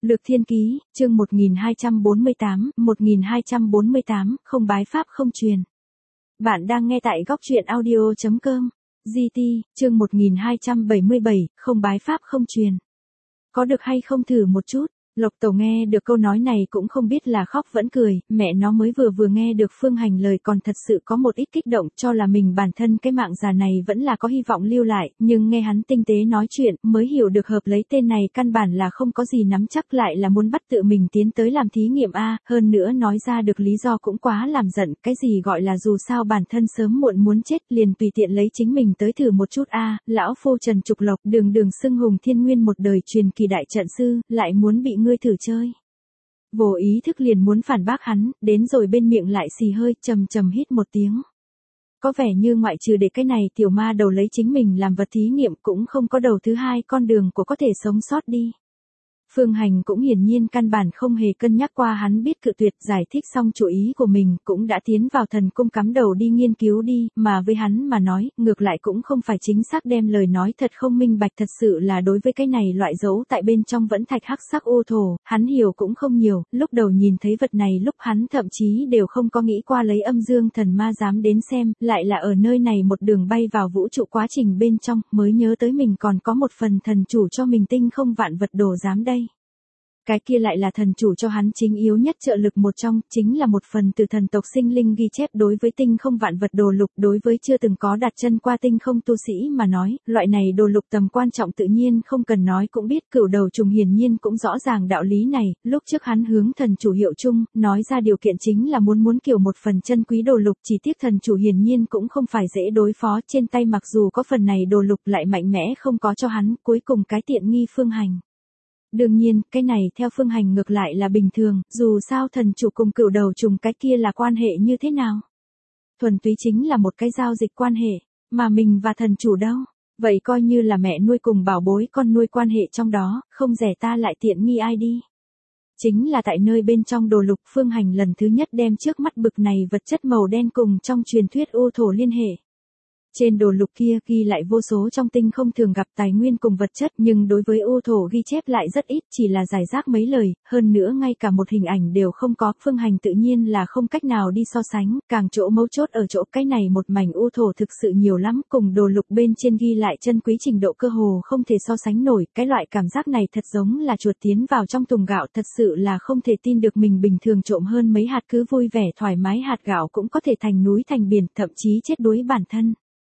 Lược Thiên Ký, chương 1248, không bái pháp không truyền. Bạn đang nghe tại góc truyện audio.com. GT, chương 1277, không bái pháp không truyền. Có được hay không thử một chút? Lộc Tẩu nghe được câu nói này cũng không biết là khóc vẫn cười, mẹ nó mới vừa nghe được Phương Hành lời còn thật sự có một ít kích động, cho là mình bản thân cái mạng già này vẫn là có hy vọng lưu lại, nhưng nghe hắn tinh tế nói chuyện, mới hiểu được hợp lấy tên này căn bản là không có gì nắm chắc, lại là muốn bắt tự mình tiến tới làm thí nghiệm a, hơn nữa nói ra được lý do cũng quá làm giận, cái gì gọi là dù sao bản thân sớm muộn muốn chết, liền tùy tiện lấy chính mình tới thử một chút a, lão phu Trần Trục Lộc, đường xưng hùng thiên nguyên một đời truyền kỳ đại trận sư, lại muốn bị ngươi thử chơi. Vô ý thức liền muốn phản bác hắn, đến rồi bên miệng lại xì hơi, trầm hít một tiếng. Có vẻ như ngoại trừ để cái này tiểu ma đầu lấy chính mình làm vật thí nghiệm cũng không có đầu thứ hai con đường của có thể sống sót đi. Phương Hành cũng hiển nhiên căn bản không hề cân nhắc qua hắn biết cự tuyệt, giải thích xong chủ ý của mình cũng đã tiến vào thần cung cắm đầu đi nghiên cứu đi, mà với hắn mà nói, ngược lại cũng không phải chính xác đem lời nói thật không minh bạch, thật sự là đối với cái này loại dấu tại bên trong vẫn thạch hắc sắc ô thổ, hắn hiểu cũng không nhiều, lúc đầu nhìn thấy vật này lúc hắn thậm chí đều không có nghĩ qua lấy âm dương thần ma dám đến xem, lại là ở nơi này một đường bay vào vũ trụ quá trình bên trong, mới nhớ tới mình còn có một phần thần chủ cho mình tinh không vạn vật đồ dám đây. Cái kia lại là thần chủ cho hắn chính yếu nhất trợ lực một trong, chính là một phần từ thần tộc sinh linh ghi chép đối với tinh không vạn vật đồ lục, đối với chưa từng có đặt chân qua tinh không tu sĩ mà nói, loại này đồ lục tầm quan trọng tự nhiên không cần nói cũng biết, Cửu Đầu Trùng hiển nhiên cũng rõ ràng đạo lý này, lúc trước hắn hướng thần chủ hiệu chung, nói ra điều kiện chính là muốn kiểu một phần chân quý đồ lục, chỉ tiếc thần chủ hiển nhiên cũng không phải dễ đối phó, trên tay mặc dù có phần này đồ lục lại mạnh mẽ không có cho hắn, cuối cùng cái tiện nghi Phương Hành. Đương nhiên, cái này theo Phương Hành ngược lại là bình thường, dù sao thần chủ cùng Cửu Đầu Trùng cái kia là quan hệ như thế nào. Thuần túy chính là một cái giao dịch quan hệ, mà mình và thần chủ đâu, vậy coi như là mẹ nuôi cùng bảo bối con nuôi quan hệ trong đó, không rẻ ta lại tiện nghi ai đi. Chính là tại nơi bên trong đồ lục Phương Hành lần thứ nhất đem trước mắt bực này vật chất màu đen cùng trong truyền thuyết ô thổ liên hệ. Trên đồ lục kia ghi lại vô số trong tinh không thường gặp tài nguyên cùng vật chất, nhưng đối với ô thổ ghi chép lại rất ít, chỉ là giải rác mấy lời, hơn nữa ngay cả một hình ảnh đều không có, Phương Hành tự nhiên là không cách nào đi so sánh, càng chỗ mấu chốt ở chỗ cái này một mảnh ô thổ thực sự nhiều lắm, cùng đồ lục bên trên ghi lại chân quý trình độ cơ hồ không thể so sánh nổi, cái loại cảm giác này thật giống là chuột tiến vào trong thùng gạo, thật sự là không thể tin được mình bình thường trộm hơn mấy hạt cứ vui vẻ thoải mái hạt gạo cũng có thể thành núi thành biển, thậm chí chết đuối bản thân.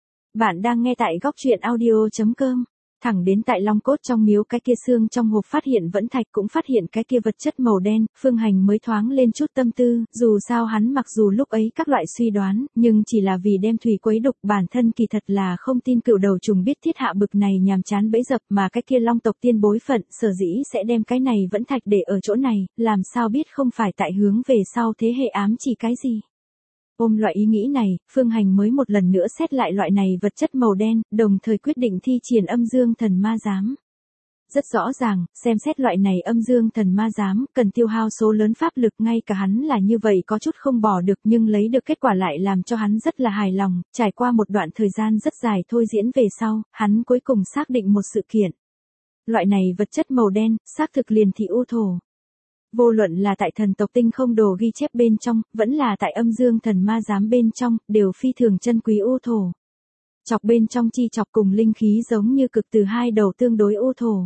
Bạn đang nghe tại góc truyện audio.com. Thẳng đến tại Long Cốt trong miếu cái kia xương trong hộp phát hiện vẫn thạch cũng phát hiện cái kia vật chất màu đen, Phương Hành mới thoáng lên chút tâm tư, dù sao hắn mặc dù lúc ấy các loại suy đoán, nhưng chỉ là vì đem thủy quấy đục, bản thân kỳ thật là không tin Cửu Đầu Trùng biết thiết hạ bực này nhàm chán bẫy dập, mà cái kia Long tộc tiên bối phận, sở dĩ sẽ đem cái này vẫn thạch để ở chỗ này, làm sao biết không phải tại hướng về sau thế hệ ám chỉ cái gì. Ôm loại ý nghĩ này, Phương Hành mới một lần nữa xét lại loại này vật chất màu đen, đồng thời quyết định thi triển âm dương thần ma giám. Rất rõ ràng, xem xét loại này âm dương thần ma giám, cần tiêu hao số lớn pháp lực, ngay cả hắn là như vậy có chút không bỏ được, nhưng lấy được kết quả lại làm cho hắn rất là hài lòng, trải qua một đoạn thời gian rất dài thôi diễn về sau, hắn cuối cùng xác định một sự kiện. Loại này vật chất màu đen, xác thực liền thị ô thổ. Vô luận là tại thần tộc tinh không đồ ghi chép bên trong, vẫn là tại âm dương thần ma giám bên trong, đều phi thường chân quý ô thổ. Chọc bên trong chi chọc cùng linh khí giống như cực từ hai đầu tương đối ô thổ.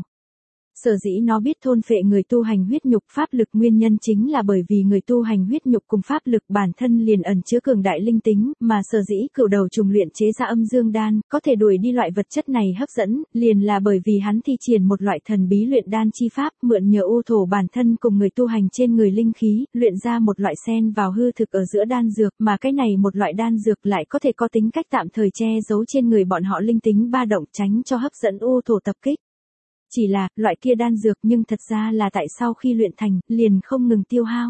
Sở dĩ nó biết thôn phệ người tu hành huyết nhục pháp lực, nguyên nhân chính là bởi vì người tu hành huyết nhục cùng pháp lực bản thân liền ẩn chứa cường đại linh tính, mà sở dĩ Cửu Đầu Trùng luyện chế ra âm dương đan, có thể đuổi đi loại vật chất này hấp dẫn, liền là bởi vì hắn thi triển một loại thần bí luyện đan chi pháp, mượn nhờ ô thổ bản thân cùng người tu hành trên người linh khí, luyện ra một loại xen vào hư thực ở giữa đan dược, mà cái này một loại đan dược lại có thể có tính cách tạm thời che giấu trên người bọn họ linh tính ba động, tránh cho hấp dẫn ô thổ tập kích. Chỉ là, loại kia đan dược nhưng thật ra là tại sau khi luyện thành, liền không ngừng tiêu hao.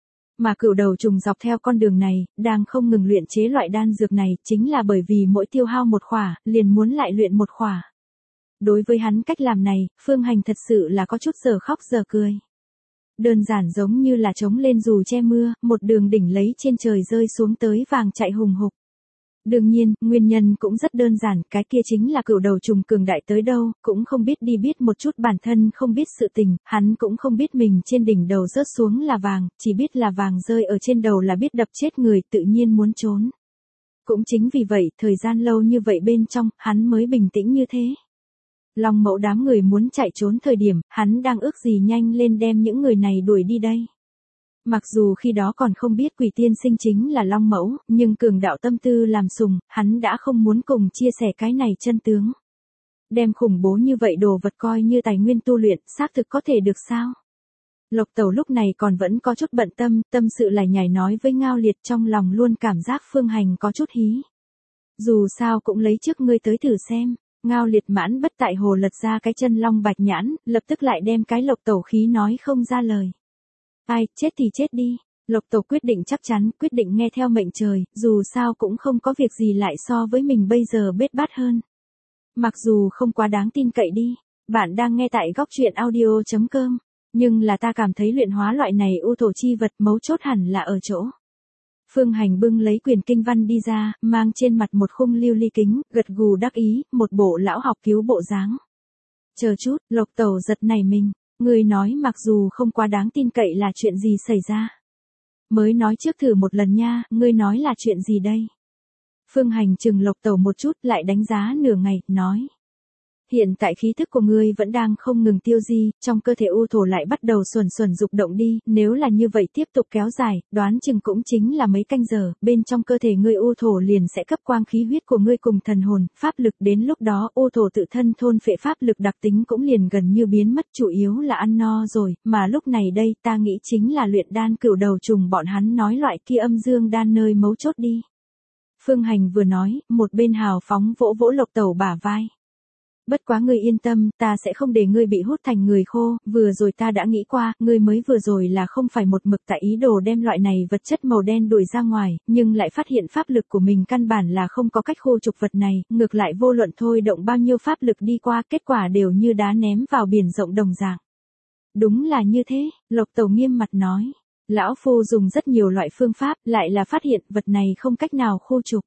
Mà Cửu Đầu Trùng dọc theo con đường này, đang không ngừng luyện chế loại đan dược này, chính là bởi vì mỗi tiêu hao một khỏa, liền muốn lại luyện một khỏa. Đối với hắn cách làm này, Phương Hành thật sự là có chút giờ khóc giờ cười. Đơn giản giống như là trống lên dù che mưa, một đường đỉnh lấy trên trời rơi xuống tới vàng chạy hùng hục. Đương nhiên, nguyên nhân cũng rất đơn giản, cái kia chính là cửu đầu trùng cường đại tới đâu, cũng không biết đi biết một chút bản thân không biết sự tình, hắn cũng không biết mình trên đỉnh đầu rớt xuống là vàng, chỉ biết là vàng rơi ở trên đầu là biết đập chết người, tự nhiên muốn trốn. Cũng chính vì vậy, thời gian lâu như vậy bên trong, hắn mới bình tĩnh như thế. Long Mẫu đám người muốn chạy trốn thời điểm, hắn đang ước gì nhanh lên đem những người này đuổi đi đây. Mặc dù khi đó còn không biết Quỷ Tiên Sinh chính là Long Mẫu, nhưng cường đạo tâm tư làm sùng, hắn đã không muốn cùng chia sẻ cái này chân tướng. Đem khủng bố như vậy đồ vật coi như tài nguyên tu luyện, xác thực có thể được sao? Lộc Tẩu lúc này còn vẫn có chút bận tâm, tâm sự lải nhải nói với Ngao Liệt, trong lòng luôn cảm giác Phương Hành có chút hí. Dù sao cũng lấy trước ngươi tới thử xem. Ngao Liệt mãn bất tại hồ lật ra cái chân long bạch nhãn, lập tức lại đem cái Lộc Tẩu khí nói không ra lời. Ai, chết thì chết đi. Lộc Tẩu quyết định chắc chắn, quyết định nghe theo mệnh trời, dù sao cũng không có việc gì lại so với mình bây giờ bết bát hơn. Mặc dù không quá đáng tin cậy đi, bạn đang nghe tại góc truyện audio.com, nhưng là ta cảm thấy luyện hóa loại này u thổ chi vật mấu chốt hẳn là ở chỗ. Phương Hành bưng lấy quyền kinh văn đi ra, mang trên mặt một khung lưu ly kính, gật gù đắc ý, một bộ lão học cứu bộ dáng. Chờ chút, Lộc Tẩu giật nảy mình, người nói mặc dù không quá đáng tin cậy là chuyện gì xảy ra. Mới nói trước thử một lần nha, ngươi nói là chuyện gì đây? Phương Hành chừng Lộc Tẩu một chút lại đánh giá nửa ngày, nói. Hiện tại khí thức của ngươi vẫn đang không ngừng tiêu di, trong cơ thể u thổ lại bắt đầu xuẩn xuẩn dục động đi, nếu là như vậy tiếp tục kéo dài, đoán chừng cũng chính là mấy canh giờ, bên trong cơ thể ngươi u thổ liền sẽ cấp quang khí huyết của ngươi cùng thần hồn, pháp lực đến lúc đó u thổ tự thân thôn phệ pháp lực đặc tính cũng liền gần như biến mất, chủ yếu là ăn no rồi, mà lúc này đây ta nghĩ chính là luyện đan cửu đầu trùng bọn hắn nói loại kia âm dương đan nơi mấu chốt đi. Phương Hành vừa nói, một bên hào phóng vỗ vỗ Lộc Tẩu bả vai. Bất quá ngươi yên tâm, ta sẽ không để ngươi bị hút thành người khô, vừa rồi ta đã nghĩ qua, ngươi mới vừa rồi là không phải một mực tại ý đồ đem loại này vật chất màu đen đuổi ra ngoài, nhưng lại phát hiện pháp lực của mình căn bản là không có cách khô trục vật này, ngược lại vô luận thôi động bao nhiêu pháp lực đi qua, kết quả đều như đá ném vào biển rộng đồng dạng. Đúng là như thế, Lộc Tẩu nghiêm mặt nói. Lão Phu dùng rất nhiều loại phương pháp, lại là phát hiện vật này không cách nào khô trục.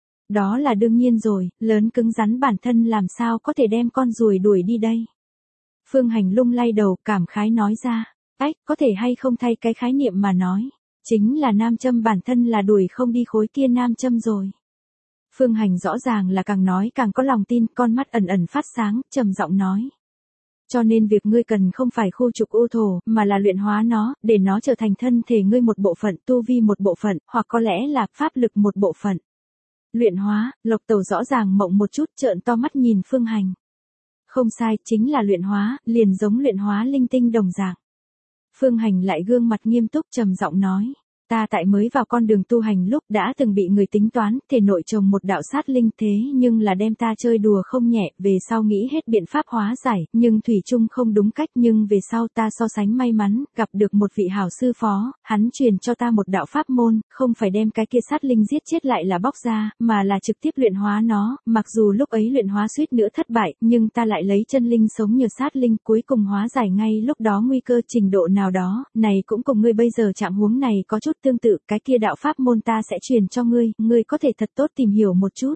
Đó là đương nhiên rồi, lớn cứng rắn bản thân làm sao có thể đem con ruồi đuổi đi đây. Phương Hành lung lay đầu, cảm khái nói ra. Ách, có thể hay không thay cái khái niệm mà nói. Chính là nam châm bản thân là đuổi không đi khối kia nam châm rồi. Phương Hành rõ ràng là càng nói càng có lòng tin, con mắt ẩn ẩn phát sáng, trầm giọng nói. Cho nên việc ngươi cần không phải khu trục u thổ, mà là luyện hóa nó, để nó trở thành thân thể ngươi một bộ phận, tu vi một bộ phận, hoặc có lẽ là pháp lực một bộ phận. Luyện hóa, Lộc Tẩu rõ ràng mộng một chút, trợn to mắt nhìn Phương Hành. Không sai, chính là luyện hóa, liền giống luyện hóa linh tinh đồng dạng. Phương Hành lại gương mặt nghiêm túc trầm giọng nói. Ta tại mới vào con đường tu hành lúc đã từng bị người tính toán, thể nội trồng một đạo sát linh thế nhưng là đem ta chơi đùa không nhẹ, về sau nghĩ hết biện pháp hóa giải, nhưng thủy chung không đúng cách, nhưng về sau ta so sánh may mắn, gặp được một vị hảo sư phó, hắn truyền cho ta một đạo pháp môn, không phải đem cái kia sát linh giết chết lại là bóc ra, mà là trực tiếp luyện hóa nó, mặc dù lúc ấy luyện hóa suýt nữa thất bại, nhưng ta lại lấy chân linh sống nhờ sát linh, cuối cùng hóa giải ngay lúc đó nguy cơ trình độ nào đó, này cũng cùng ngươi bây giờ trạng huống này có chút tương tự, cái kia đạo pháp môn ta sẽ truyền cho ngươi có thể thật tốt tìm hiểu một chút.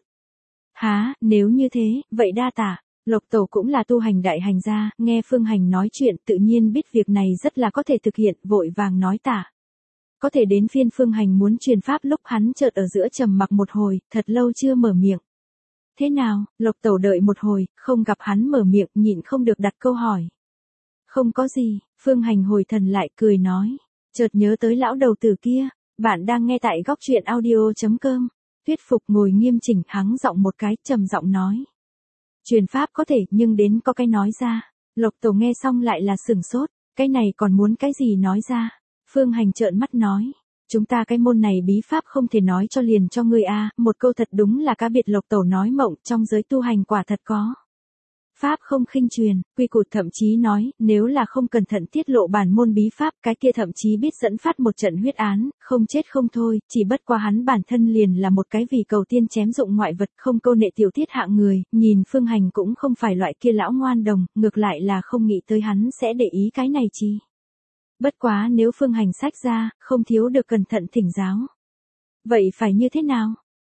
Há, nếu như thế, vậy đa tạ. Lộc Tẩu cũng là tu hành đại hành gia, nghe Phương Hành nói chuyện tự nhiên biết việc này rất là có thể thực hiện, vội vàng nói tạ. Có thể đến phiên Phương Hành muốn truyền pháp lúc hắn chợt ở giữa trầm mặc một hồi, thật lâu chưa mở miệng. Thế nào, Lộc Tẩu đợi một hồi, không gặp hắn mở miệng, nhịn không được đặt câu hỏi. Không có gì, Phương Hành hồi thần lại cười nói, chợt nhớ tới lão đầu tử kia. Bạn đang nghe tại góc truyện audio.com. Thuyết Phục ngồi nghiêm chỉnh, hắng giọng một cái, trầm giọng nói. Truyền pháp có thể, nhưng đến có cái nói ra. Lộc Tẩu nghe xong lại là sửng sốt, cái này còn muốn cái gì nói ra. Phương Hành trợn mắt nói. Chúng ta cái môn này bí pháp không thể nói cho liền cho ngươi a, một câu thật đúng là cá biệt. Lộc Tẩu nói mộng, trong giới tu hành quả thật có. Pháp không khinh truyền, quy củ thậm chí nói, nếu là không cẩn thận tiết lộ bản môn bí pháp, cái kia thậm chí biết dẫn phát một trận huyết án, không chết không thôi, chỉ bất qua hắn bản thân liền là một cái vì cầu tiên chém dụng ngoại vật, không câu nệ tiểu tiết hạng người, nhìn Phương Hành cũng không phải loại kia lão ngoan đồng, ngược lại là không nghĩ tới hắn sẽ để ý cái này chi. Bất quá nếu Phương Hành sách ra, không thiếu được cẩn thận thỉnh giáo. Vậy phải như thế nào?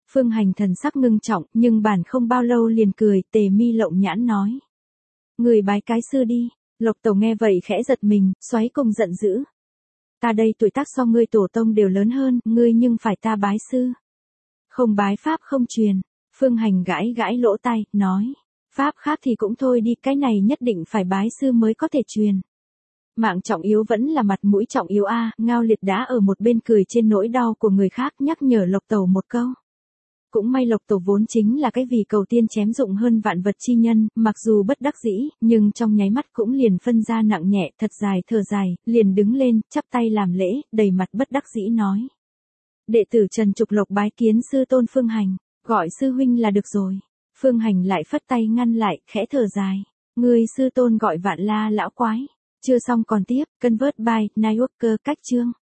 Phương Hành thần sắc ngưng trọng, nhưng bản không bao lâu liền cười, Tề Mi lộng nhãn nói. Người bái cái sư đi. Lộc Tẩu nghe vậy khẽ giật mình, xoáy cùng giận dữ. Ta đây tuổi tác so ngươi tổ tông đều lớn hơn, ngươi nhưng phải ta bái sư. Không bái pháp không truyền. Phương Hành gãi gãi lỗ tai, nói. Pháp khác thì cũng thôi đi, cái này nhất định phải bái sư mới có thể truyền. Mạng trọng yếu vẫn là mặt mũi trọng yếu a. Ngao Liệt đã ở một bên cười trên nỗi đau của người khác, nhắc nhở Lộc Tẩu một câu. Cũng may Lộc Tẩu vốn chính là cái vì cầu tiên chém dụng hơn vạn vật chi nhân, mặc dù bất đắc dĩ, nhưng trong nháy mắt cũng liền phân ra nặng nhẹ, thật dài thở dài, liền đứng lên, chắp tay làm lễ, đầy mặt bất đắc dĩ nói. Đệ tử Trần Trục Lộc bái kiến sư tôn Phương Hành, gọi sư huynh là được rồi. Phương Hành lại phất tay ngăn lại, khẽ thở dài. Người sư tôn gọi Vạn La lão quái. Chưa xong còn tiếp, Convert by Nioker cách chương.